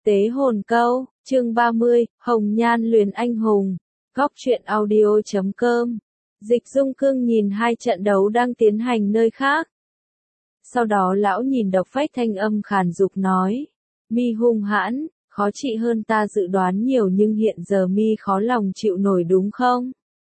Tế hồn câu, chương 30, Hồng Nhan luyến anh hùng. Góc truyện audio.com. Dịch Dung Cương nhìn hai trận đấu đang tiến hành nơi khác. Sau đó lão nhìn Độc Phách thanh âm khàn dục nói. Mi hung hãn, khó trị hơn ta dự đoán nhiều nhưng hiện giờ mi khó lòng chịu nổi đúng không?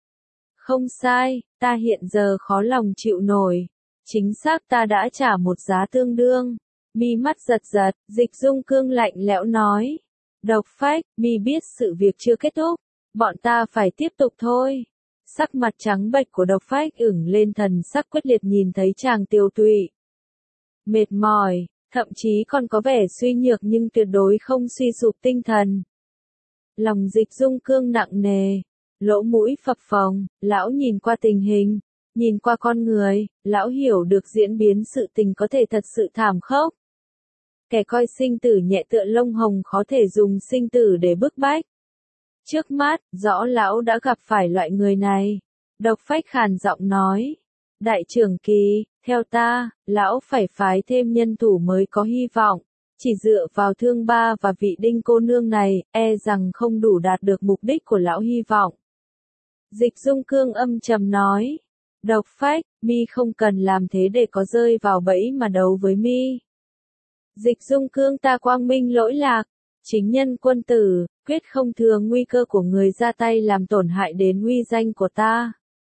Không sai, ta hiện giờ khó lòng chịu nổi. Chính xác ta đã trả một giá tương đương. Mi mắt giật giật, Dịch Dung Cương lạnh lẽo nói. Độc Phách, mi biết sự việc chưa kết thúc, bọn ta phải tiếp tục thôi. Sắc mặt trắng bệch của Độc Phách ửng lên thần sắc quyết liệt nhìn thấy chàng tiêu tụy. Mệt mỏi, thậm chí còn có vẻ suy nhược nhưng tuyệt đối không suy sụp tinh thần. Lòng Dịch Dung Cương nặng nề, lỗ mũi phập phồng, lão nhìn qua tình hình, nhìn qua con người, lão hiểu được diễn biến sự tình có thể thật sự thảm khốc. Kẻ coi sinh tử nhẹ tựa lông hồng khó thể dùng sinh tử để bức bách. Trước mắt, rõ lão đã gặp phải loại người này. Độc Phách khàn giọng nói. Đại trưởng Kỳ, theo ta, lão phải phái thêm nhân thủ mới có hy vọng. Chỉ dựa vào Thương Ba và vị Đinh cô nương này, e rằng không đủ đạt được mục đích của lão hy vọng. Dịch Dung Cương âm trầm nói. Độc Phách, mi không cần làm thế để có rơi vào bẫy mà đấu với mi. Dịch Dung Cương ta quang minh lỗi lạc, chính nhân quân tử, quyết không thừa nguy cơ của người ra tay làm tổn hại đến uy danh của ta.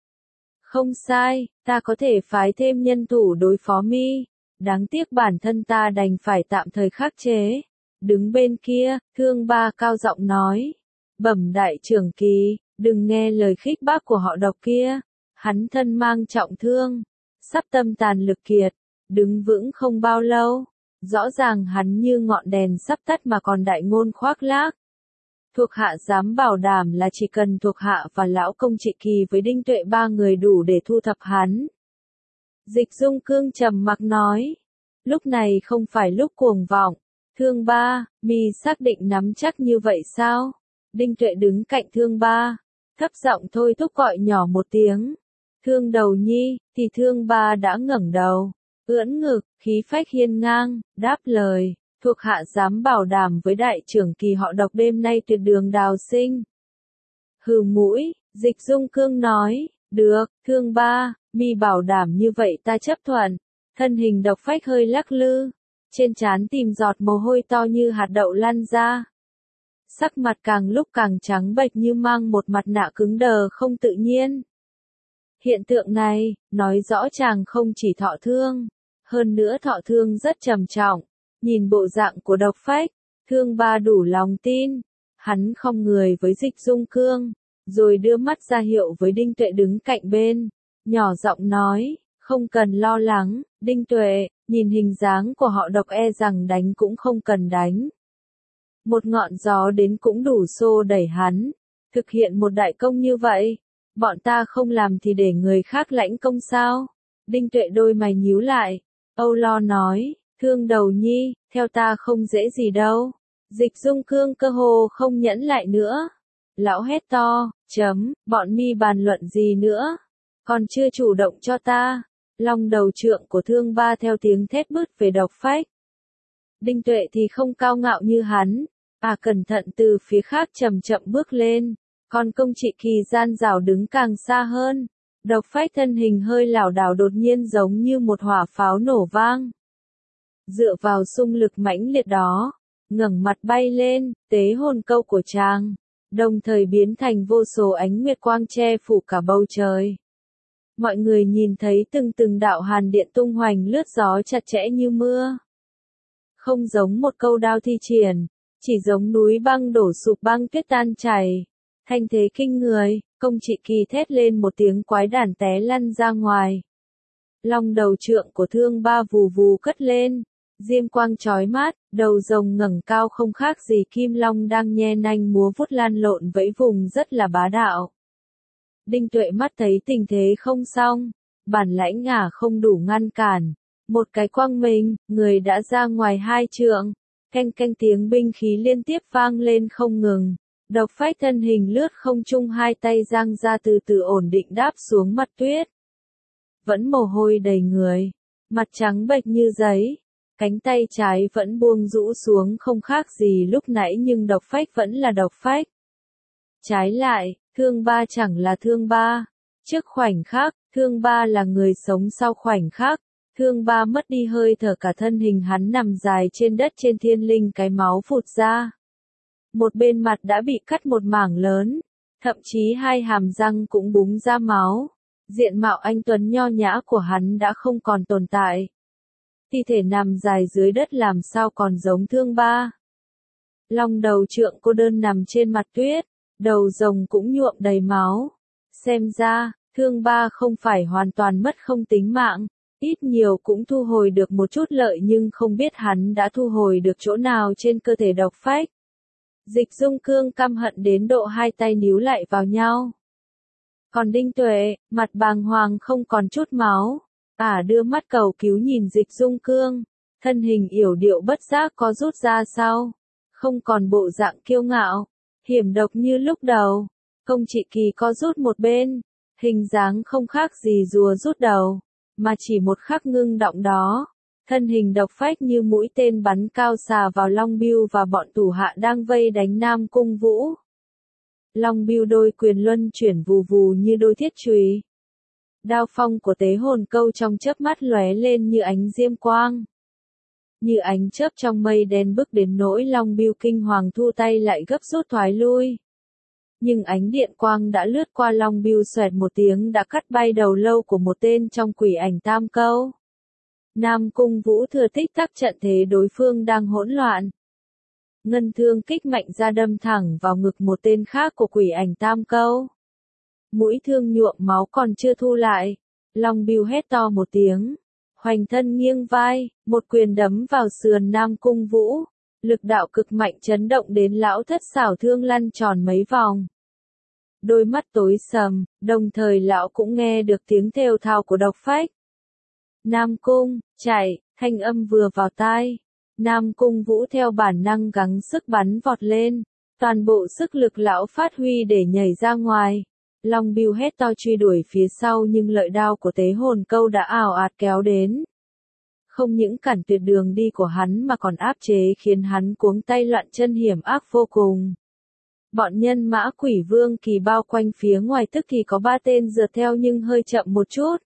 Không sai, ta có thể phái thêm nhân thủ đối phó mi, đáng tiếc bản thân ta đành phải tạm thời khắc chế. Đứng bên kia, Thương Ba cao giọng nói, bẩm đại trưởng Kỳ, đừng nghe lời khích bác của họ Độc kia, hắn thân mang trọng thương, sắp tâm tàn lực kiệt, đứng vững không bao lâu. Rõ ràng hắn như ngọn đèn sắp tắt mà còn đại ngôn khoác lác. Thuộc hạ dám bảo đảm là chỉ cần thuộc hạ và lão công Trị Kỳ với Đinh Tuệ ba người đủ để thu thập hắn. Dịch Dung Cương trầm mặc nói. Lúc này không phải lúc cuồng vọng. Thương Ba, mi xác định nắm chắc như vậy sao? Đinh Tuệ đứng cạnh Thương Ba, thấp giọng thôi thúc gọi nhỏ một tiếng. Thương Đầu Nhi, thì Thương Ba đã ngẩng đầu. Ưỡn ngực, khí phách hiên ngang, đáp lời, thuộc hạ dám bảo đảm với đại trưởng Kỳ họ Độc đêm nay tuyệt đường đào sinh. Hừ mũi, Dịch Dung Cương nói, được, Thương Ba, mi bảo đảm như vậy ta chấp thuận. Thân hình Độc Phách hơi lắc lư, trên trán tìm giọt mồ hôi to như hạt đậu lăn ra. Sắc mặt càng lúc càng trắng bệch như mang một mặt nạ cứng đờ không tự nhiên. Hiện tượng này, nói rõ chàng không chỉ thọ thương. Hơn nữa thọ thương rất trầm trọng, nhìn bộ dạng của Độc Phách, Thương Ba đủ lòng tin, hắn không người với Dịch Dung Cương, rồi đưa mắt ra hiệu với Đinh Tuệ đứng cạnh bên, nhỏ giọng nói, không cần lo lắng, Đinh Tuệ, nhìn hình dáng của họ Độc e rằng đánh cũng không cần đánh. Một ngọn gió đến cũng đủ xô đẩy hắn, thực hiện một đại công như vậy, bọn ta không làm thì để người khác lãnh công sao? Đinh Tuệ đôi mày nhíu lại. Âu Lo nói, Thương Đầu Nhi, theo ta không dễ gì đâu. Dịch Dung Cương cơ hồ không nhẫn lại nữa. Lão hét to, bọn mi bàn luận gì nữa? Còn chưa chủ động cho ta. Long đầu trượng của Thương Ba theo tiếng thét bứt về Độc Phách. Đinh Tuệ thì không cao ngạo như hắn. Cẩn thận từ phía khác chậm chậm bước lên. Còn công Trị Kỳ gian rảo đứng càng xa hơn. Độc Phách thân hình hơi lảo đảo đột nhiên giống như một hỏa pháo nổ vang. Dựa vào xung lực mãnh liệt đó, ngẩng mặt bay lên, tế hồn câu của chàng, đồng thời biến thành vô số ánh nguyệt quang che phủ cả bầu trời. Mọi người nhìn thấy từng đạo hàn điện tung hoành lướt gió chặt chẽ như mưa. Không giống một câu đao thi triển, chỉ giống núi băng đổ sụp băng tuyết tan chảy. Thanh thế kinh người. Công Trị Kỳ thét lên một tiếng quái đản té lăn ra ngoài. Long đầu trượng của Thương Ba vù vù cất lên, diêm quang chói mắt, đầu rồng ngẩng cao không khác gì kim long đang nhe nanh múa vuốt lan lộn vẫy vùng rất là bá đạo. Đinh Tuệ mắt thấy tình thế không xong, bản lãnh không đủ ngăn cản, một cái quăng mình, người đã ra ngoài hai trượng, canh canh tiếng binh khí liên tiếp vang lên không ngừng. Độc Phách thân hình lướt không trung hai tay giang ra từ từ ổn định đáp xuống mặt tuyết. Vẫn mồ hôi đầy người, mặt trắng bệch như giấy, Cánh tay trái vẫn buông rũ xuống không khác gì lúc nãy nhưng độc phách vẫn là độc phách. Trái lại, thương ba chẳng là thương ba. Trước khoảnh khắc, thương ba là người sống sau khoảnh khắc. Thương ba mất đi hơi thở cả thân hình hắn nằm dài trên đất trên thiên linh cái máu phụt ra. Một bên mặt đã bị cắt một mảng lớn, thậm chí hai hàm răng cũng búng ra máu. Diện mạo anh tuấn nho nhã của hắn đã không còn tồn tại. Thi thể nằm dài dưới đất làm sao còn giống thương ba. Long đầu trượng cô đơn nằm trên mặt tuyết, đầu rồng cũng nhuộm đầy máu. Xem ra, thương ba không phải hoàn toàn mất không tính mạng, ít nhiều cũng thu hồi được một chút lợi nhưng không biết hắn đã thu hồi được chỗ nào trên cơ thể độc phách. Dịch Dung Cương căm hận đến độ hai tay níu lại vào nhau. Còn Đinh Tuệ, mặt bàng hoàng không còn chút máu, đưa mắt cầu cứu nhìn Dịch Dung Cương, thân hình yểu điệu bất giác có rút ra sau, không còn bộ dạng kiêu ngạo, hiểm độc như lúc đầu. Công Trị Kỳ có rút một bên, hình dáng không khác gì rùa rút đầu, mà chỉ một khắc ngưng động đó, thân hình độc phách như mũi tên bắn cao xà vào Long Bưu và bọn thủ hạ đang vây đánh Nam Cung Vũ. Long Bưu đôi quyền luân chuyển vù vù như đôi thiết chùy. Đao phong của tế hồn câu trong chớp mắt lóe lên như ánh diêm quang. Như ánh chớp trong mây đen bước đến nỗi Long Bưu kinh hoàng thu tay lại gấp rút thoái lui. Nhưng ánh điện quang đã lướt qua Long Bưu xoẹt một tiếng đã cắt bay đầu lâu của một tên trong quỷ ảnh tam câu. Nam Cung Vũ thừa tích tắc trận thế đối phương đang hỗn loạn. Ngân thương kích mạnh ra đâm thẳng vào ngực một tên khác của quỷ ảnh tam câu. Mũi thương nhuộm máu còn chưa thu lại. Long Bưu hét to một tiếng. Hoành thân nghiêng vai, một quyền đấm vào sườn Nam Cung Vũ. Lực đạo cực mạnh chấn động đến lão thất xảo thương lăn tròn mấy vòng. Đôi mắt tối sầm, đồng thời lão cũng nghe được tiếng thều thào của độc phách. Nam Cung, chạy, thanh âm vừa vào tai. Nam Cung Vũ theo bản năng gắng sức bắn vọt lên. Toàn bộ sức lực lão phát huy để nhảy ra ngoài. Long Bưu hét to truy đuổi phía sau nhưng lợi đao của tế hồn câu đã ào ạt kéo đến. Không những cản tuyệt đường đi của hắn mà còn áp chế khiến hắn cuống tay loạn chân hiểm ác vô cùng. Bọn nhân mã Quỷ Vương Kỳ bao quanh phía ngoài tức thì có 3 tên rượt theo nhưng hơi chậm một chút.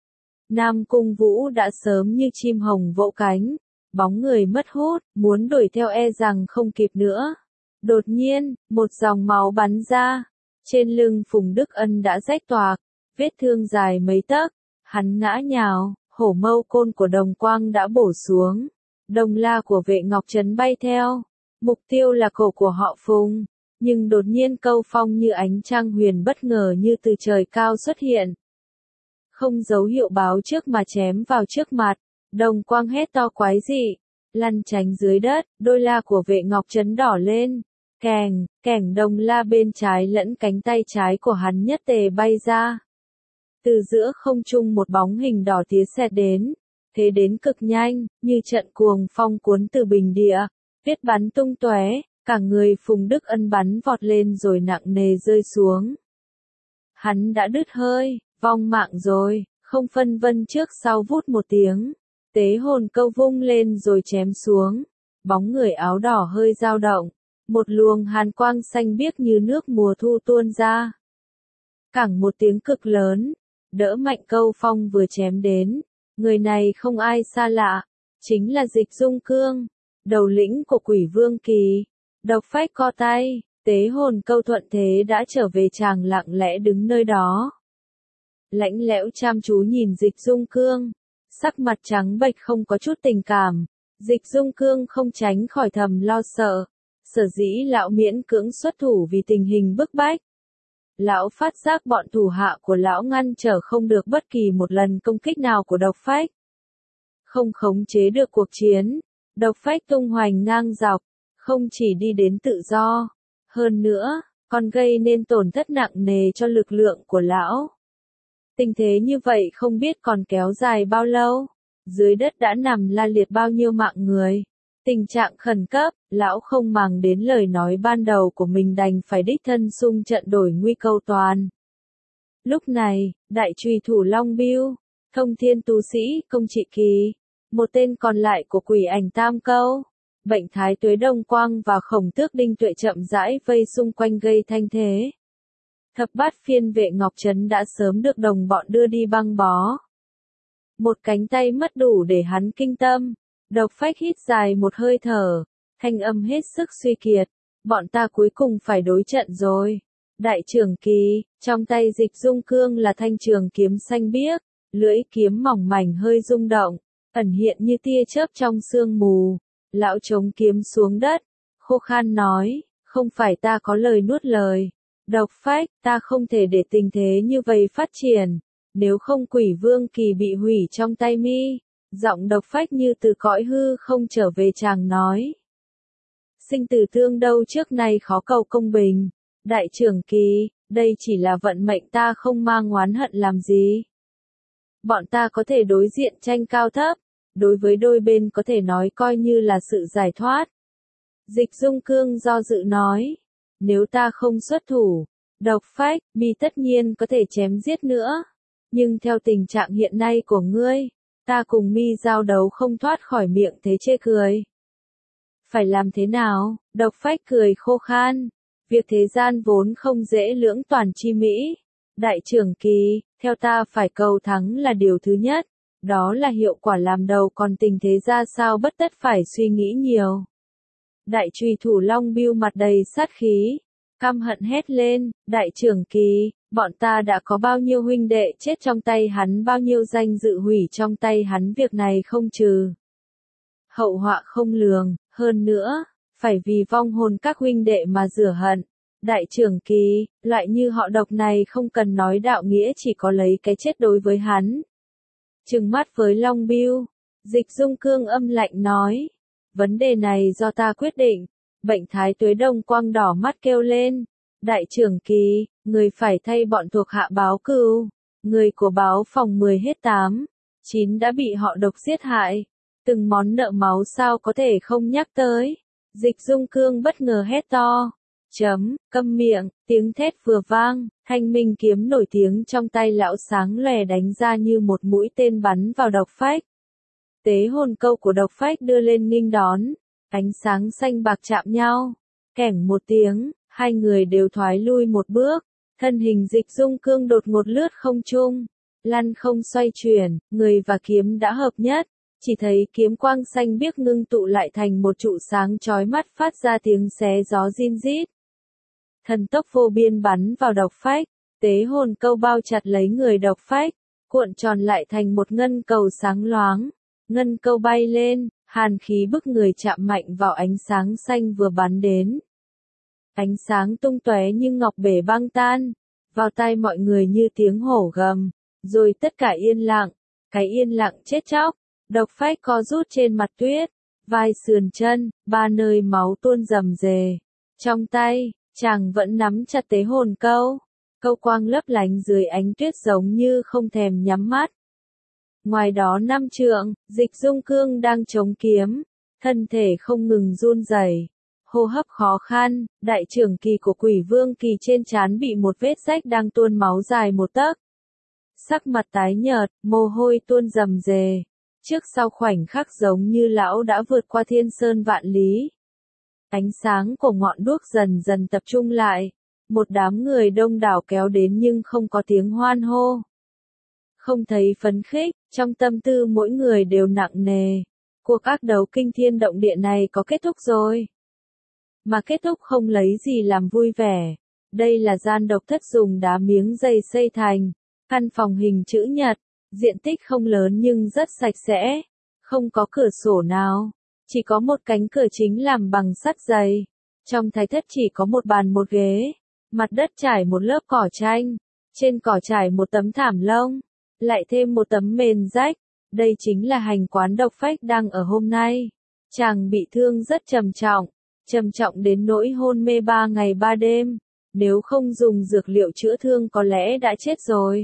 Nam Cung Vũ đã sớm như chim hồng vỗ cánh, bóng người mất hút, muốn đuổi theo e rằng không kịp nữa. Đột nhiên, một dòng máu bắn ra, trên lưng Phùng Đức Ân đã rách toạc, vết thương dài mấy tấc, hắn ngã nhào, hổ mâu côn của Đồng Quang đã bổ xuống, đồng la của Vệ Ngọc Trấn bay theo, mục tiêu là cổ của họ Phùng, nhưng đột nhiên câu phong như ánh trăng huyền bất ngờ như từ trời cao xuất hiện. Không dấu hiệu báo trước mà chém vào trước mặt, Đồng Quang hét to quái dị, lăn tránh dưới đất, đôi la của Vệ Ngọc Trấn đỏ lên, kẻng đồng la bên trái lẫn cánh tay trái của hắn nhất tề bay ra. Từ giữa không trung một bóng hình đỏ tía xẹt đến, thế đến cực nhanh, như trận cuồng phong cuốn từ bình địa, viết bắn tung tóe, cả người Phùng Đức Ân bắn vọt lên rồi nặng nề rơi xuống. Hắn đã đứt hơi, vong mạng rồi, không phân vân trước sau vút một tiếng, tế hồn câu vung lên rồi chém xuống, bóng người áo đỏ hơi dao động, một luồng hàn quang xanh biếc như nước mùa thu tuôn ra. Cẳng một tiếng cực lớn, đỡ mạnh câu phong vừa chém đến, người này không ai xa lạ, chính là Dịch Dung Cương, đầu lĩnh của Quỷ Vương Kỳ. Độc phách co tay, tế hồn câu thuận thế đã trở về, chàng lặng lẽ đứng nơi đó. Lãnh lẽo chăm chú nhìn Dịch Dung Cương, sắc mặt trắng bệch không có chút tình cảm. Dịch Dung Cương không tránh khỏi thầm lo sợ, sở dĩ lão miễn cưỡng xuất thủ vì tình hình bức bách. Lão phát giác bọn thủ hạ của lão ngăn trở không được bất kỳ một lần công kích nào của độc phách. Không khống chế được cuộc chiến, độc phách tung hoành ngang dọc, không chỉ đi đến tự do, hơn nữa, còn gây nên tổn thất nặng nề cho lực lượng của lão. Tình thế như vậy không biết còn kéo dài bao lâu, dưới đất đã nằm la liệt bao nhiêu mạng người. Tình trạng khẩn cấp, lão không màng đến lời nói ban đầu của mình đành phải đích thân xung trận đổi nguy câu toàn. Lúc này, đại trùy thủ Long Bưu, thông thiên tu sĩ, Công Trị Kỳ, Một tên còn lại của quỷ ảnh Tam Câu, Bệnh Thái Tuế Đông Quang và Khổng Tước Đinh Tuệ chậm rãi vây xung quanh gây thanh thế. Thập bát phiên vệ Ngọc Trấn đã sớm được đồng bọn đưa đi băng bó. Một cánh tay mất đủ để hắn kinh tâm. Độc Phách hít dài một hơi thở, thanh âm hết sức suy kiệt. Bọn ta cuối cùng phải đối trận rồi. Đại trưởng kỳ, trong tay Dịch Dung Cương là thanh trường kiếm xanh biếc, lưỡi kiếm mỏng mảnh hơi rung động, ẩn hiện như tia chớp trong sương mù. Lão chống kiếm xuống đất, khô khan nói, không phải ta có lời nuốt lời. Độc Phách, ta không thể để tình thế như vậy phát triển, nếu không Quỷ Vương Kỳ bị hủy trong tay mi. Giọng Độc Phách như từ cõi hư không trở về chàng nói. Sinh tử tương đâu trước nay khó cầu công bình. Đại trưởng kỳ, đây chỉ là vận mệnh, ta không mang oán hận làm gì. Bọn ta có thể đối diện tranh cao thấp, đối với đôi bên có thể nói coi như là sự giải thoát. Dịch Dung Cương do dự nói, nếu ta không xuất thủ, Độc Phách, mi tất nhiên có thể chém giết nữa. Nhưng theo tình trạng hiện nay của ngươi, ta cùng mi giao đấu không thoát khỏi miệng thế chê cười. Phải làm thế nào? Độc Phách cười khô khan. Việc thế gian vốn không dễ lưỡng toàn chi mỹ. Đại trưởng kỳ, theo ta phải cầu thắng là điều thứ nhất. Đó là hiệu quả làm đầu, còn tình thế ra sao bất tất phải suy nghĩ nhiều. Đại trùy thủ Long Bưu mặt đầy sát khí, căm hận hét lên, đại trưởng kỳ, bọn ta đã có bao nhiêu huynh đệ chết trong tay hắn, bao nhiêu danh dự hủy trong tay hắn, việc này không trừ hậu họa không lường, hơn nữa, phải vì vong hồn các huynh đệ mà rửa hận. Đại trưởng kỳ, loại như họ Độc này không cần nói đạo nghĩa, chỉ có lấy cái chết đối với hắn. Trừng mắt với Long Bưu, Dịch Dung Cương âm lạnh nói, vấn đề này do ta quyết định. Bệnh Thái Tuế Đông Quang đỏ mắt kêu lên, đại trưởng kỳ, người phải thay bọn thuộc hạ báo cừu. Người của báo phòng 10 hết 8, 9 đã bị họ Độc giết hại. Từng món nợ máu sao có thể không nhắc tới. Dịch Dung Cương bất ngờ hét to. Câm miệng, tiếng thét vừa vang, thanh minh kiếm nổi tiếng trong tay lão sáng lòe đánh ra như một mũi tên bắn vào Độc Phách. Tế hồn câu của Độc Phách đưa lên nghênh đón, ánh sáng xanh bạc chạm nhau. Kẻng một tiếng, hai người đều thoái lui một bước, thân hình Dịch Dung Cương đột ngột lướt không trung, lăn không xoay chuyển, người và kiếm đã hợp nhất. Chỉ thấy kiếm quang xanh biếc ngưng tụ lại thành một trụ sáng chói mắt, phát ra tiếng xé gió rin rít. Thần tốc vô biên bắn vào Độc Phách, tế hồn câu bao chặt lấy người Độc Phách, cuộn tròn lại thành một ngân cầu sáng loáng. Ngân câu bay lên, hàn khí bức người chạm mạnh vào ánh sáng xanh vừa bắn đến. Ánh sáng tung tóe như ngọc bể băng tan, vào tai mọi người như tiếng hổ gầm, rồi tất cả yên lặng, cái yên lặng chết chóc. Độc Phách co rút trên mặt tuyết, vai sườn chân, ba nơi máu tuôn rầm rề. Trong tay, chàng vẫn nắm chặt tế hồn câu, câu quang lấp lánh dưới ánh tuyết giống như không thèm nhắm mắt. Ngoài đó 5 trượng, Dịch Dung Cương đang chống kiếm, thân thể không ngừng run rẩy, hô hấp khó khăn, đại trưởng kỳ của Quỷ Vương Kỳ trên trán bị một vết rách đang tuôn máu dài một tấc. Sắc mặt tái nhợt, mồ hôi tuôn rầm rề. Trước sau khoảnh khắc giống như lão đã vượt qua thiên sơn vạn lý. Ánh sáng của ngọn đuốc dần dần tập trung lại. Một đám người đông đảo kéo đến nhưng không có tiếng hoan hô. Không thấy phấn khích, trong tâm tư mỗi người đều nặng nề. Cuộc ác đấu kinh thiên động địa này có kết thúc rồi. Mà kết thúc không lấy gì làm vui vẻ. Đây là gian độc thất dùng đá miếng dày xây thành. Căn phòng hình chữ nhật. Diện tích không lớn nhưng rất sạch sẽ, không có cửa sổ nào, chỉ có một cánh cửa chính làm bằng sắt dày. Trong thái thất chỉ có một bàn một ghế, mặt đất trải một lớp cỏ tranh, trên cỏ trải một tấm thảm lông, lại thêm một tấm mền rách. Đây chính là hành quán Độc Phách đang ở hôm nay. Chàng bị thương rất trầm trọng đến nỗi hôn mê 3 ngày 3 đêm, nếu không dùng dược liệu chữa thương có lẽ đã chết rồi.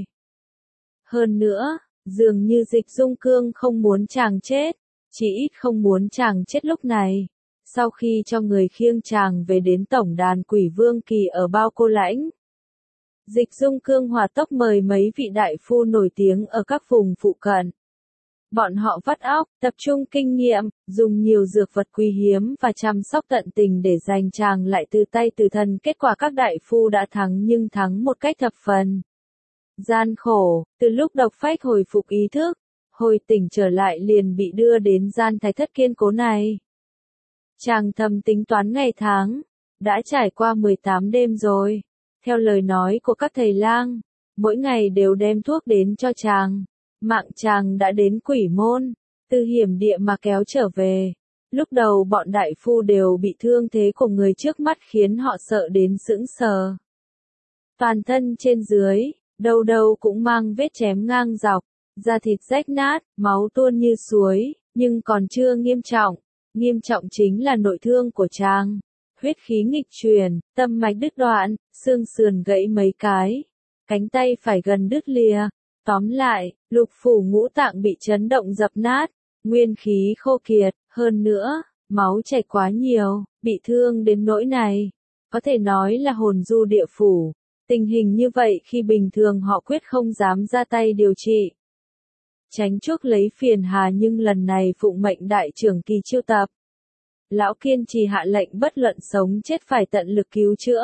Hơn nữa, dường như Dịch Dung Cương không muốn chàng chết, chỉ ít không muốn chàng chết lúc này. Sau khi cho người khiêng chàng về đến tổng đàn Quỷ Vương Kỳ ở Bao Cô Lãnh, Dịch Dung Cương hỏa tốc mời mấy vị đại phu nổi tiếng ở các vùng phụ cận. Bọn họ vắt óc, tập trung kinh nghiệm, dùng nhiều dược vật quý hiếm và chăm sóc tận tình để giành chàng lại từ tay tử thần. Kết quả các đại phu đã thắng nhưng thắng một cách thập phần gian khổ. Từ lúc Độc Phách hồi phục ý thức, hồi tỉnh trở lại liền bị đưa đến gian thái thất kiên cố này. Chàng thầm tính toán ngày tháng, đã trải qua 18 đêm rồi. Theo lời nói của các thầy lang, mỗi ngày đều đem thuốc đến cho chàng. Mạng chàng đã đến quỷ môn, từ hiểm địa mà kéo trở về. Lúc đầu bọn đại phu đều bị thương thế của người trước mắt khiến họ sợ đến sững sờ. Toàn thân trên dưới, đâu đâu cũng mang vết chém ngang dọc, da thịt rách nát, máu tuôn như suối, nhưng còn chưa nghiêm trọng. Nghiêm trọng chính là nội thương của chàng. Huyết khí nghịch truyền, tâm mạch đứt đoạn, xương sườn gãy mấy cái, cánh tay phải gần đứt lìa. Tóm lại, lục phủ ngũ tạng bị chấn động dập nát, nguyên khí khô kiệt, hơn nữa, máu chảy quá nhiều, bị thương đến nỗi này. Có thể nói là hồn du địa phủ. Tình hình như vậy khi bình thường họ quyết không dám ra tay điều trị. Tránh chuốc lấy phiền hà nhưng lần này phụng mệnh đại trưởng kỳ chiêu tập. Lão kiên trì hạ lệnh bất luận sống chết phải tận lực cứu chữa.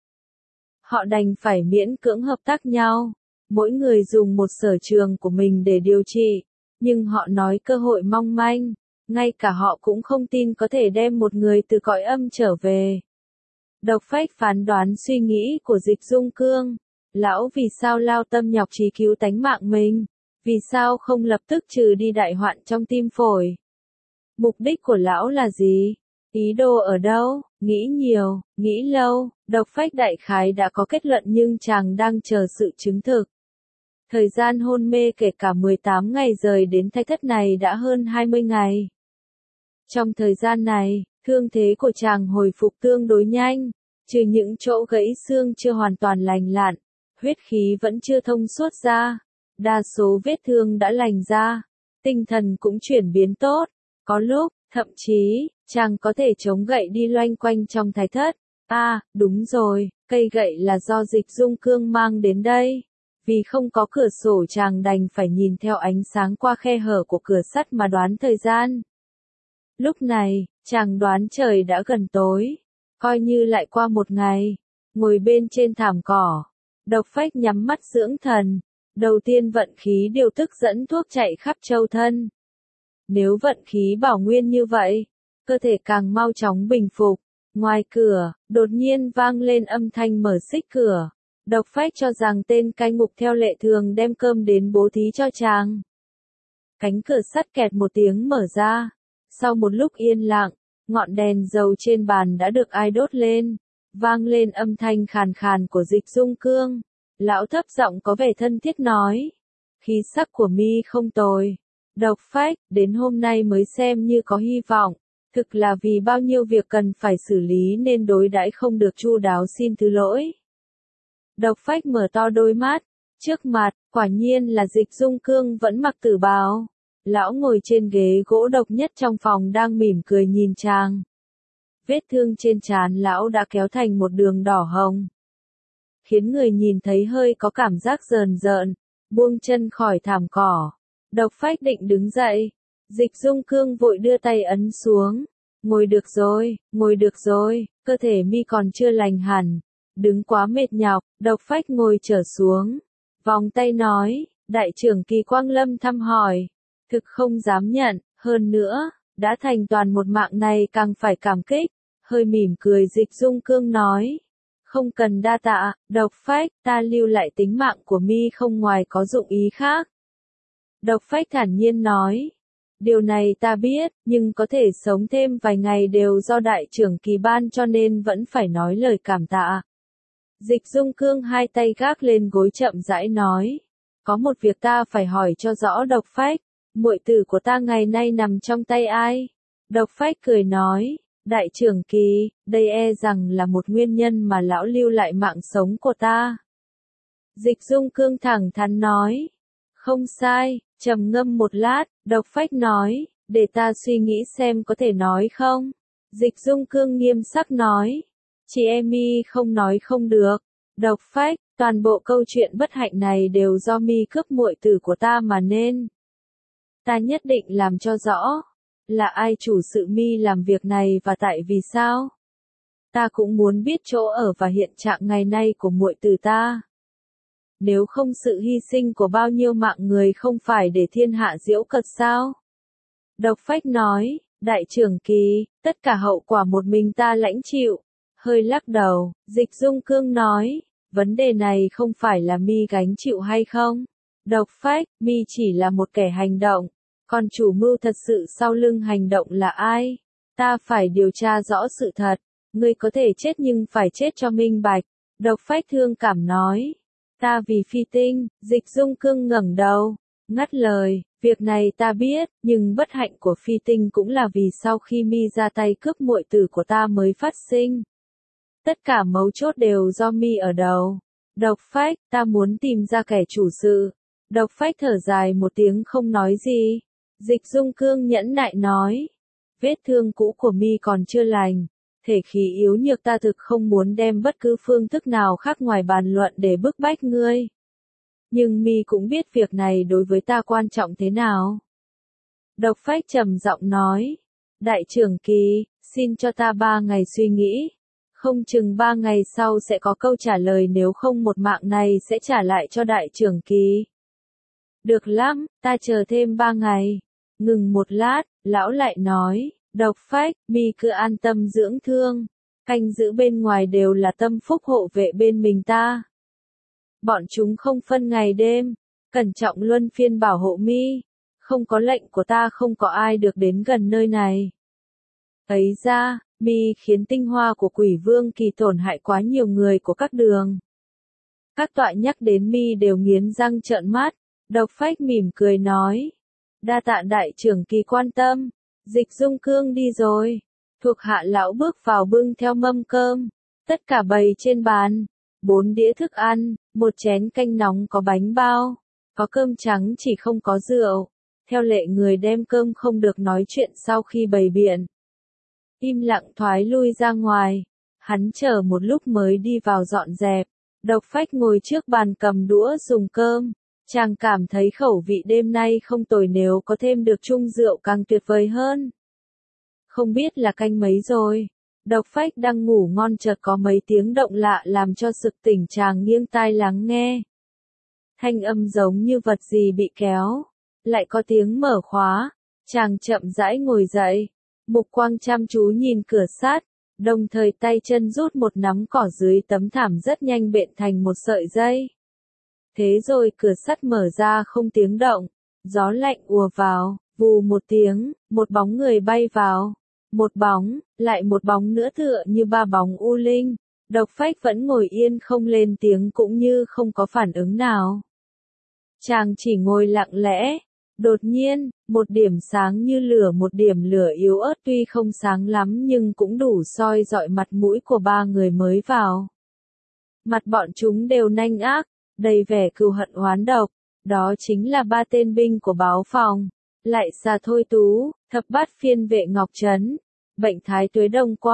Họ đành phải miễn cưỡng hợp tác nhau. Mỗi người dùng một sở trường của mình để điều trị, nhưng họ nói cơ hội mong manh, ngay cả họ cũng không tin có thể đem một người từ cõi âm trở về. Độc Phách phán đoán suy nghĩ của Dịch Dung Cương, lão vì sao lao tâm nhọc trí cứu tánh mạng mình, vì sao không lập tức trừ đi đại hoạn trong tim phổi. Mục đích của lão là gì? Ý đồ ở đâu? Nghĩ nhiều, nghĩ lâu, Độc Phách đại khái đã có kết luận nhưng chàng đang chờ sự chứng thực. Thời gian hôn mê kể cả 18 ngày rời đến thái thất này đã hơn 20 ngày. Trong thời gian này, thương thế của chàng hồi phục tương đối nhanh, trừ những chỗ gãy xương chưa hoàn toàn lành lặn, huyết khí vẫn chưa thông suốt ra, đa số vết thương đã lành ra, tinh thần cũng chuyển biến tốt, có lúc, thậm chí, chàng có thể chống gậy đi loanh quanh trong thái thất. Đúng rồi, cây gậy là do Dịch Dung Cương mang đến đây. Vì không có cửa sổ chàng đành phải nhìn theo ánh sáng qua khe hở của cửa sắt mà đoán thời gian. Lúc này, chàng đoán trời đã gần tối, coi như lại qua một ngày. Ngồi bên trên thảm cỏ, Độc Phách nhắm mắt dưỡng thần. Đầu tiên vận khí điều tức dẫn thuốc chạy khắp châu thân. Nếu vận khí bảo nguyên như vậy, cơ thể càng mau chóng bình phục. Ngoài cửa, đột nhiên vang lên âm thanh mở xích cửa. Độc Phách cho rằng tên cai ngục theo lệ thường đem cơm đến bố thí cho chàng. Cánh cửa sắt kẹt một tiếng mở ra. Sau một lúc yên lặng, ngọn đèn dầu trên bàn đã được ai đốt lên. Vang lên âm thanh khàn khàn của Dịch Dung Cương. Lão thấp giọng có vẻ thân thiết nói. Khí sắc của mi không tồi. Độc Phách, đến hôm nay mới xem như có hy vọng. Thực là vì bao nhiêu việc cần phải xử lý nên đối đãi không được chu đáo, xin thứ lỗi. Độc Phách mở to đôi mắt, trước mặt, quả nhiên là Dịch Dung Cương vẫn mặc tử bào. Lão ngồi trên ghế gỗ độc nhất trong phòng đang mỉm cười nhìn chàng. Vết thương trên trán lão đã kéo thành một đường đỏ hồng, khiến người nhìn thấy hơi có cảm giác rờn rợn, buông chân khỏi thảm cỏ. Độc Phách định đứng dậy, Dịch Dung Cương vội đưa tay ấn xuống. Ngồi được rồi, cơ thể mi còn chưa lành hẳn. Đứng quá mệt nhọc, Độc Phách ngồi trở xuống. Vòng tay nói, đại trưởng kỳ Quang Lâm thăm hỏi. Thực không dám nhận, hơn nữa, đã thành toàn một mạng này càng phải cảm kích. Hơi mỉm cười Dịch Dung Cương nói. Không cần đa tạ, Độc Phách, ta lưu lại tính mạng của mi không ngoài có dụng ý khác. Độc Phách thản nhiên nói. Điều này ta biết, nhưng có thể sống thêm vài ngày đều do đại trưởng kỳ ban cho nên vẫn phải nói lời cảm tạ. Dịch Dung Cương hai tay gác lên gối chậm rãi nói. Có một việc ta phải hỏi cho rõ Độc Phách. Muội tử của ta ngày nay nằm trong tay ai? Độc Phách cười nói. Đại trưởng kỳ, đây e rằng là một nguyên nhân mà lão lưu lại mạng sống của ta. Dịch Dung Cương thẳng thắn nói. Không sai, trầm ngâm một lát, Độc Phách nói. Để ta suy nghĩ xem có thể nói không? Dịch Dung Cương nghiêm sắc nói. Chị em mi không nói không được. Độc Phách, toàn bộ câu chuyện bất hạnh này đều do mi cướp muội tử của ta mà nên. Ta nhất định làm cho rõ. Là ai chủ sự Mi làm việc này và tại vì sao? Ta cũng muốn biết chỗ ở và hiện trạng ngày nay của muội từ ta. Nếu không sự hy sinh của bao nhiêu mạng người không phải để thiên hạ giễu cợt sao? Độc Phách nói, đại trưởng kỳ, tất cả hậu quả một mình ta lãnh chịu. Hơi lắc đầu, Dịch Dung Cương nói, vấn đề này không phải là Mi gánh chịu hay không? Độc Phách, Mi chỉ là một kẻ hành động, còn chủ mưu thật sự sau lưng hành động là ai? Ta phải điều tra rõ sự thật, ngươi có thể chết nhưng phải chết cho minh bạch. Độc Phách thương cảm nói, ta vì Phi Tinh. Dịch Dung Cương ngẩng đầu, ngắt lời, việc này ta biết, nhưng bất hạnh của Phi Tinh cũng là vì sau khi Mi ra tay cướp muội tử của ta mới phát sinh. Tất cả mấu chốt đều do Mi ở đầu. Độc Phách, ta muốn tìm ra kẻ chủ sự. Độc Phách thở dài một tiếng không nói gì. Dịch Dung Cương nhẫn nại nói, vết thương cũ của Mi còn chưa lành, thể khí yếu nhược ta thực không muốn đem bất cứ phương thức nào khác ngoài bàn luận để bức bách ngươi. Nhưng Mi cũng biết việc này đối với ta quan trọng thế nào. Độc Phách trầm giọng nói, đại trưởng kỳ, xin cho ta 3 ngày suy nghĩ. Không chừng 3 ngày sau sẽ có câu trả lời, nếu không một mạng này sẽ trả lại cho đại trưởng kỳ. Được lắm, ta chờ thêm 3 ngày. Ngừng một lát, lão lại nói, Độc Phách, Mi cứ an tâm dưỡng thương. Canh giữ bên ngoài đều là tâm phúc hộ vệ bên mình ta. Bọn chúng không phân ngày đêm, cẩn trọng luân phiên bảo hộ Mi. Không có lệnh của ta không có ai được đến gần nơi này. Ấy ra, Mi khiến tinh hoa của Quỷ Vương Kỳ tổn hại quá nhiều người của các đường. Các tọa nhắc đến Mi đều nghiến răng trợn mắt. Độc Phách mỉm cười nói, đa tạ đại trưởng kỳ quan tâm. Dịch Dung Cương đi rồi. Thuộc hạ lão bước vào bưng theo mâm cơm. Tất cả bày trên bàn. 4 đĩa thức ăn, 1 chén canh nóng có bánh bao. Có cơm trắng chỉ không có rượu. Theo lệ người đem cơm không được nói chuyện sau khi bày biện. Im lặng thoái lui ra ngoài. Hắn chờ một lúc mới đi vào dọn dẹp. Độc Phách ngồi trước bàn cầm đũa dùng cơm. Chàng cảm thấy khẩu vị đêm nay không tồi, nếu có thêm được chung rượu càng tuyệt vời hơn. Không biết là canh mấy rồi. Độc Phách đang ngủ ngon chợt có mấy tiếng động lạ làm cho sực tỉnh, chàng nghiêng tai lắng nghe. Thanh âm giống như vật gì bị kéo. Lại có tiếng mở khóa. Chàng chậm rãi ngồi dậy. Mục quang chăm chú nhìn cửa sắt. Đồng thời tay chân rút một nắm cỏ dưới tấm thảm rất nhanh bện thành một sợi dây. Thế rồi cửa sắt mở ra không tiếng động, gió lạnh ùa vào, vù một tiếng, một bóng người bay vào, một bóng, lại một bóng nữa tựa như 3 bóng u linh. Độc Phách vẫn ngồi yên không lên tiếng cũng như không có phản ứng nào. Chàng chỉ ngồi lặng lẽ, đột nhiên, một điểm sáng như lửa, một điểm lửa yếu ớt tuy không sáng lắm nhưng cũng đủ soi rọi mặt mũi của 3 người mới vào. Mặt bọn chúng đều nanh ác, đầy vẻ cừu hận oán độc, đó chính là 3 tên binh của báo phòng, lại xà Thôi Tú, thập bát phiên vệ Ngọc Trấn, bệnh thái tuế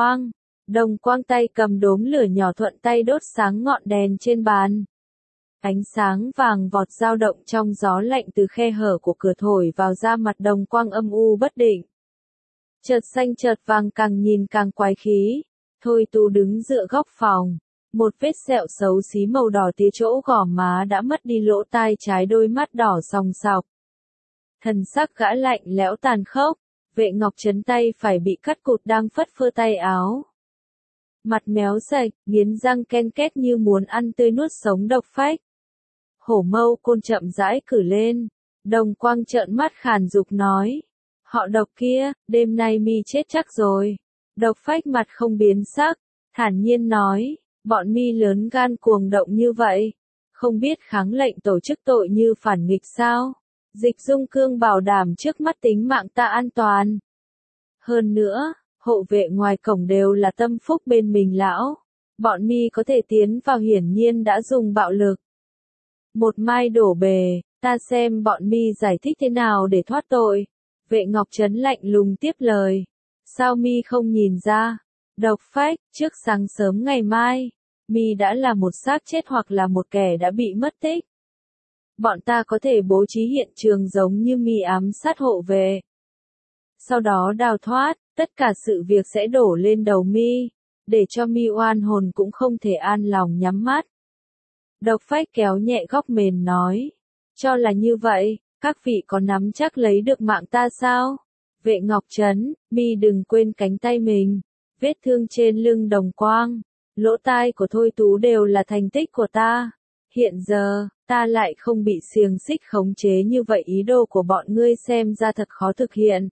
Đồng Quang tay cầm đốm lửa nhỏ thuận tay đốt sáng ngọn đèn trên bàn. Ánh sáng vàng vọt dao động trong gió lạnh từ khe hở của cửa thổi vào, da mặt Đồng Quang âm u bất định. Chợt xanh chợt vàng, càng nhìn càng quái khí. Thôi Tú đứng dựa góc phòng. Một vết sẹo xấu xí màu đỏ tía chỗ gò má đã mất đi, lỗ tai trái đôi mắt đỏ sòng sọc. Thần sắc gã lạnh lẽo tàn khốc. Vệ Ngọc Trấn tay phải bị cắt cụt đang phất phơ tay áo. Mặt méo sạch, nghiến răng ken két như muốn ăn tươi nuốt sống Độc Phách. Hổ mâu côn chậm rãi cử lên. Đồng Quang trợn mắt khàn giục nói. Họ Độc kia, đêm nay Mi chết chắc rồi. Độc Phách mặt không biến sắc, thản nhiên nói. Bọn Mi lớn gan cuồng động như vậy, không biết kháng lệnh tổ chức tội như phản nghịch sao? Dịch Dung Cương bảo đảm trước mắt tính mạng ta an toàn. Hơn nữa, hộ vệ ngoài cổng đều là tâm phúc bên mình lão. Bọn Mi có thể tiến vào hiển nhiên đã dùng bạo lực. Một mai đổ bề, ta xem bọn Mi giải thích thế nào để thoát tội. Vệ Ngọc Trấn lạnh lùng tiếp lời. Sao Mi không nhìn ra? Độc Phách, trước sáng sớm ngày mai, Mi đã là một xác chết hoặc là một kẻ đã bị mất tích. bọn ta có thể bố trí hiện trường giống như mi ám sát hộ vệ. Sau đó đào thoát, tất cả sự việc sẽ đổ lên đầu mi, để cho mi oan hồn cũng không thể an lòng nhắm mắt. Độc Phách kéo nhẹ góc mền nói, cho là như vậy, các vị có nắm chắc lấy được mạng ta sao? Vệ Ngọc Trấn, mi đừng quên cánh tay mình, vết thương trên lưng Đồng Quang, lỗ tai của Thôi Tú đều là thành tích của ta. Hiện giờ, ta lại không bị xiềng xích khống chế như vậy, ý đồ của bọn ngươi xem ra thật khó thực hiện.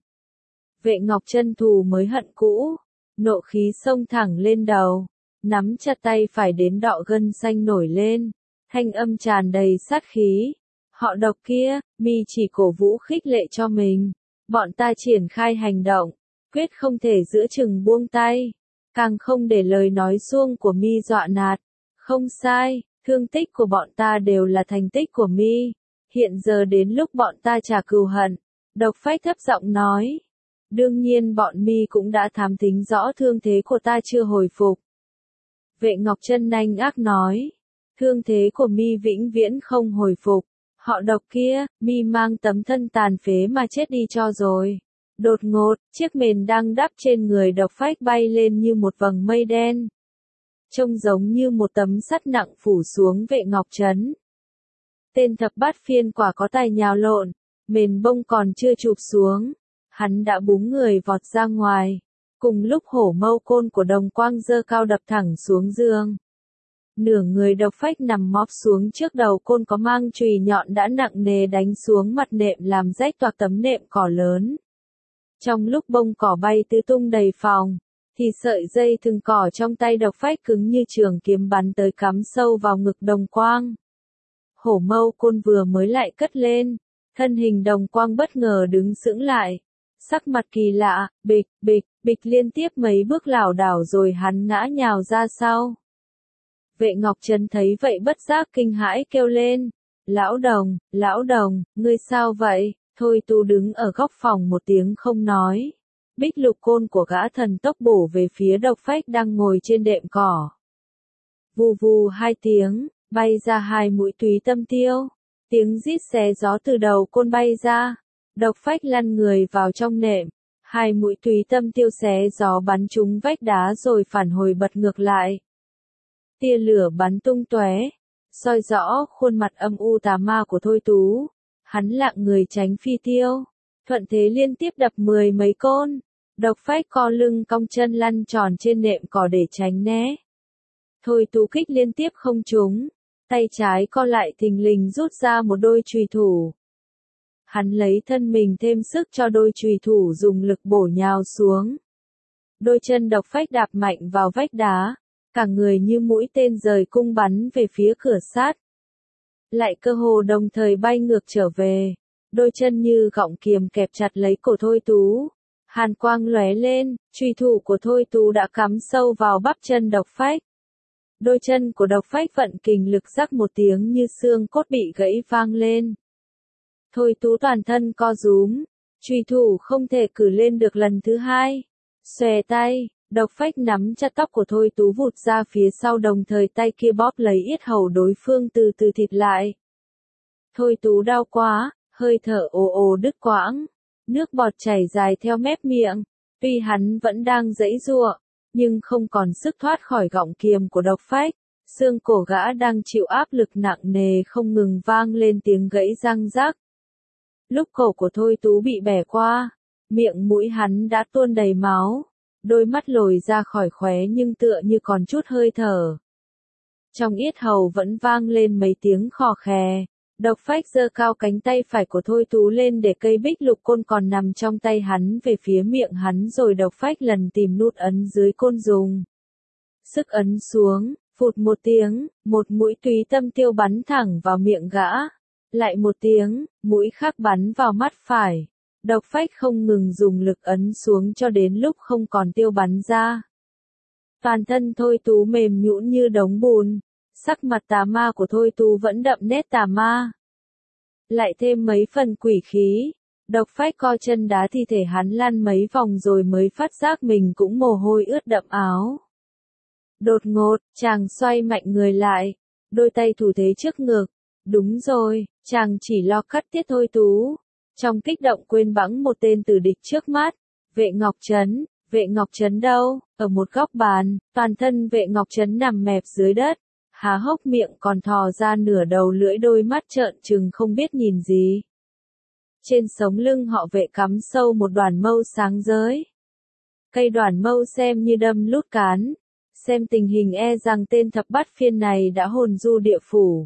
Vệ Ngọc Trân thù mới hận cũ, nộ khí xông thẳng lên đầu, nắm chặt tay phải đến đọ gân xanh nổi lên, thanh âm tràn đầy sát khí. Họ Độc kia, mi chỉ cổ vũ khích lệ cho mình, bọn ta triển khai hành động, quyết không thể giữa chừng buông tay, càng không để lời nói suông của mi dọa nạt. Không sai, thương tích của bọn ta đều là thành tích của mi, hiện giờ đến lúc bọn ta trả cừu hận. Độc Phách thấp giọng nói. Đương nhiên bọn mi cũng đã thám thính rõ thương thế của ta chưa hồi phục. Vệ Ngọc Trân nhanh ác nói. Thương thế của mi vĩnh viễn không hồi phục. Họ Độc kia, mi mang tấm thân tàn phế mà chết đi cho rồi. Đột ngột, chiếc mền đang đắp trên người Độc Phách bay lên như một vầng mây đen. Trông giống như một tấm sắt nặng phủ xuống Vệ Ngọc Trấn. Tên thập bát phiên quả có tài nhào lộn, mền bông còn chưa chụp xuống. Hắn đã búng người vọt ra ngoài, cùng lúc hổ mâu côn của Đồng Quang giơ cao đập thẳng xuống giường. Nửa người Độc Phách nằm móp xuống trước đầu côn có mang chùy nhọn đã nặng nề đánh xuống mặt nệm làm rách toạc tấm nệm cỏ lớn. Trong lúc bông cỏ bay tứ tung đầy phòng, thì sợi dây thừng cỏ trong tay Độc Phách cứng như trường kiếm bắn tới cắm sâu vào ngực Đồng Quang. Hổ mâu côn vừa mới lại cất lên, thân hình Đồng Quang bất ngờ đứng sững lại. Sắc mặt kỳ lạ, bịch, bịch, bịch liên tiếp mấy bước lảo đảo rồi hắn ngã nhào ra sau. Vệ Ngọc Trân thấy vậy bất giác kinh hãi kêu lên. Lão Đồng, ngươi sao vậy? Thôi Tú đứng ở góc phòng một tiếng không nói. Bích lục côn của gã thần tốc bổ về phía Độc Phách đang ngồi trên đệm cỏ. Vù vù hai tiếng, bay ra hai mũi túy tâm tiêu. Tiếng rít xé gió từ đầu côn bay ra. Độc Phách lăn người vào trong nệm, hai mũi túy tâm tiêu xé gió bắn trúng vách đá rồi phản hồi bật ngược lại. Tia lửa bắn tung tóe, soi rõ khuôn mặt âm u tà ma của Thôi Tú. Hắn lạng người tránh phi tiêu, thuận thế liên tiếp đập 10 mấy côn. Độc Phách co lưng cong chân lăn tròn trên nệm cỏ để tránh né. Thôi Tú kích liên tiếp không trúng, tay trái co lại thình lình rút ra một đôi chùy thủ. Hắn lấy thân mình thêm sức cho đôi chùy thủ dùng lực bổ nhào xuống. Đôi chân Độc Phách đạp mạnh vào vách đá, cả người như mũi tên rời cung bắn về phía cửa sắt. Lại cơ hồ đồng thời bay ngược trở về, đôi chân như gọng kiềm kẹp chặt lấy cổ Thôi Tú. Hàn quang lóe lên, chùy thủ của Thôi Tú đã cắm sâu vào bắp chân Độc Phách. Đôi chân của Độc Phách vận kình lực rắc một tiếng như xương cốt bị gãy vang lên. Thôi Tú toàn thân co rúm, chùy thủ không thể cử lên được lần thứ hai. Xòe tay, Độc Phách nắm chặt tóc của Thôi Tú vụt ra phía sau, đồng thời tay kia bóp lấy yết hầu đối phương từ từ thịt lại. Thôi Tú đau quá, hơi thở ồ ồ đứt quãng, nước bọt chảy dài theo mép miệng. Tuy hắn vẫn đang giãy giụa, nhưng không còn sức thoát khỏi gọng kiềm của Độc Phách. Xương cổ gã đang chịu áp lực nặng nề không ngừng vang lên tiếng gãy răng rắc. Lúc cổ của Thôi Tú bị bẻ qua, miệng mũi hắn đã tuôn đầy máu, đôi mắt lồi ra khỏi khóe nhưng tựa như còn chút hơi thở. Trong yết hầu vẫn vang lên mấy tiếng khò khè. Độc Phách giơ cao cánh tay phải của Thôi Tú lên để cây bích lục côn còn nằm trong tay hắn về phía miệng hắn, rồi Độc Phách lần tìm nút ấn dưới côn dùng sức ấn xuống, phụt một tiếng, một mũi túy tâm tiêu bắn thẳng vào miệng gã. Lại một tiếng, mũi khác bắn vào mắt phải. Độc Phách không ngừng dùng lực ấn xuống cho đến lúc không còn tiêu bắn ra. Toàn thân Thôi Tú mềm nhũn như đống bùn. Sắc mặt tà ma của Thôi Tú vẫn đậm nét tà ma. Lại thêm mấy phần quỷ khí. Độc Phách co chân đá thi thể hắn lăn mấy vòng rồi mới phát giác mình cũng mồ hôi ướt đậm áo. Đột ngột, chàng xoay mạnh người lại. Đôi tay thủ thế trước ngực. Đúng rồi, chàng chỉ lo cắt tiết thôi Tú. Trong kích động quên bẵng một tên tử địch trước mắt. Vệ Ngọc Trấn đâu? Ở một góc bàn, toàn thân Vệ Ngọc Trấn nằm mẹp dưới đất. Há hốc miệng còn thò ra nửa đầu lưỡi, đôi mắt trợn trừng không biết nhìn gì. Trên sống lưng họ Vệ cắm sâu một đoàn mâu sáng rới. Cây đoàn mâu xem như đâm lút cán. Xem tình hình e rằng tên thập bát phiên này đã hồn du địa phủ.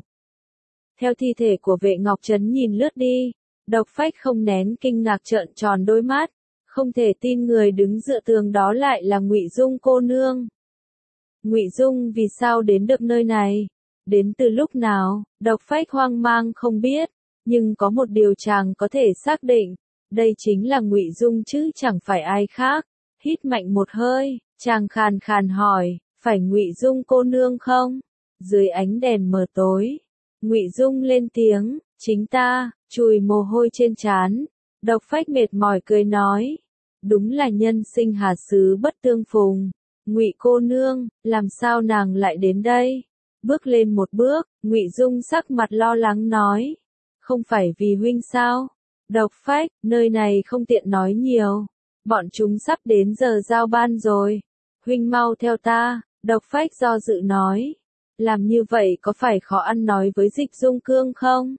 Theo thi thể của Vệ Ngọc Trấn nhìn lướt đi, Độc Phách không nén kinh ngạc trợn tròn đôi mắt, không thể tin người đứng dựa tường đó lại là Ngụy Dung cô nương. Ngụy Dung vì sao đến được nơi này? Đến từ lúc nào? Độc Phách hoang mang không biết, nhưng có một điều chàng có thể xác định, đây chính là Ngụy Dung chứ chẳng phải ai khác. Hít mạnh một hơi, chàng khàn khàn hỏi, phải Ngụy Dung cô nương không? Dưới ánh đèn mờ tối, Ngụy Dung lên tiếng, chính ta, chùi mồ hôi trên trán. Độc Phách mệt mỏi cười nói, đúng là nhân sinh hà xứ bất tương phùng. Ngụy cô nương, làm sao nàng lại đến đây? Bước lên một bước, Ngụy Dung sắc mặt lo lắng nói, không phải vì huynh sao? Độc Phách, nơi này không tiện nói nhiều. Bọn chúng sắp đến giờ giao ban rồi. Huynh mau theo ta, Độc Phách do dự nói. Làm như vậy có phải khó ăn nói với Dịch Dung Cương không?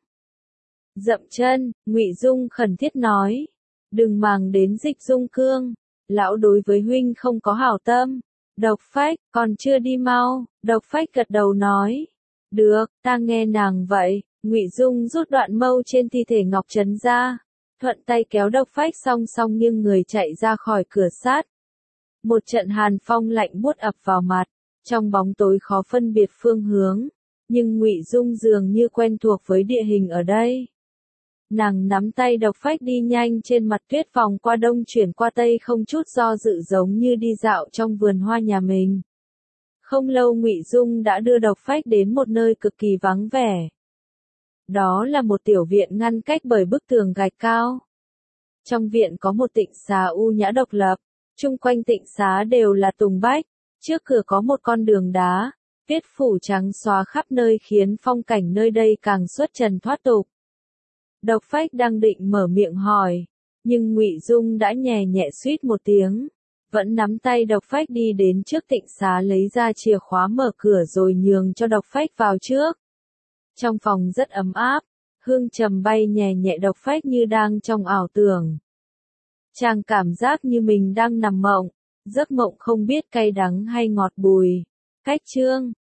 Dậm chân, Ngụy Dung khẩn thiết nói. Đừng màng đến Dịch Dung Cương. Lão đối với huynh không có hảo tâm. Độc Phách, còn chưa đi mau. Độc Phách gật đầu nói. Được, ta nghe nàng vậy. Ngụy Dung rút đoạn mâu trên thi thể Ngọc Trấn ra. Thuận tay kéo Độc Phách song song nghiêng người chạy ra khỏi cửa sát. Một trận hàn phong lạnh buốt ập vào mặt, trong bóng tối khó phân biệt phương hướng, nhưng Ngụy Dung dường như quen thuộc với địa hình ở đây. Nàng nắm tay Độc Phách đi nhanh trên mặt tuyết, vòng qua đông chuyển qua tây không chút do dự, giống như đi dạo trong vườn hoa nhà mình. Không lâu Ngụy Dung đã đưa Độc Phách đến một nơi cực kỳ vắng vẻ. Đó là một tiểu viện ngăn cách bởi bức tường gạch cao. Trong viện có một tịnh xá u nhã độc lập, chung quanh tịnh xá đều là tùng bách, trước cửa có một con đường đá, viết phủ trắng xóa khắp nơi khiến phong cảnh nơi đây càng xuất trần thoát tục. Độc Phách đang định mở miệng hỏi, nhưng Ngụy Dung đã nhẹ nhẹ suýt một tiếng, vẫn nắm tay Độc Phách đi đến trước tịnh xá, lấy ra chìa khóa mở cửa rồi nhường cho Độc Phách vào trước. Trong phòng rất ấm áp, hương trầm bay nhẹ nhẹ, Độc Phách như đang trong ảo tưởng. Chàng cảm giác như mình đang nằm mộng, giấc mộng không biết cay đắng hay ngọt bùi. Cách chương